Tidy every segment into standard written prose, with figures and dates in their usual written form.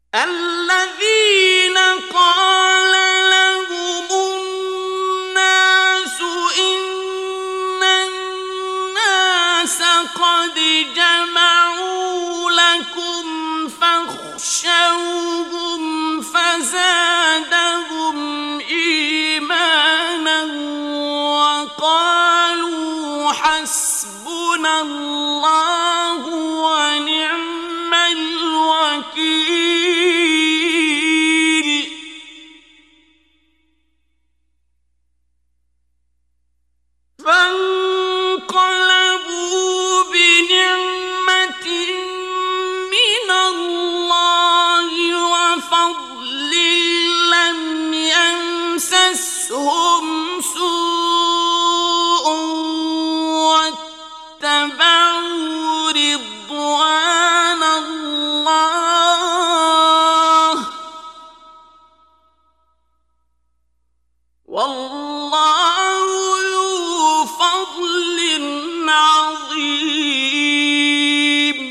الذين قال لهم الناس إن الناس قد جمعوا لكم فاخشوهم فزادهم إيمانا وقالوا حسبنا الله ونعم الوكيل. فانقلبوا بنعمة من الله وفضل لم يمسسهم سوء واتبعوا رضوان الله والله ذو فضل عظيم.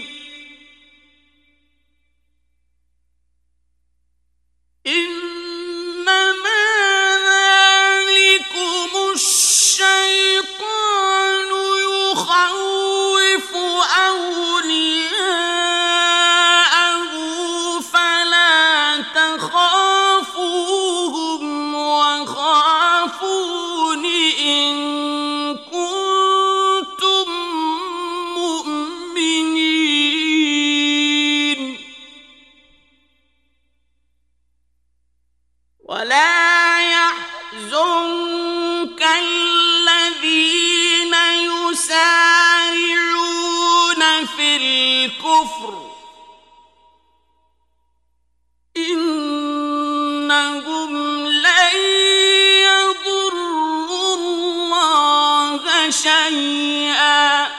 إنما ذلكم الشيطان يخوف أولياءه فلا تخافوهم وخافون إن كنتم مؤمنين. ولا يحزنك الذين يسارعون في الكفر إنهم لن يضروا الله شيئا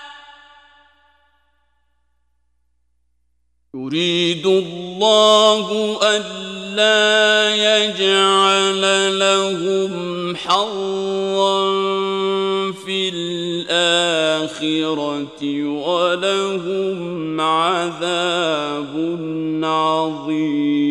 يريد الله ألا يجعل لهم حظا في الآخرة ولهم عذاب عظيم.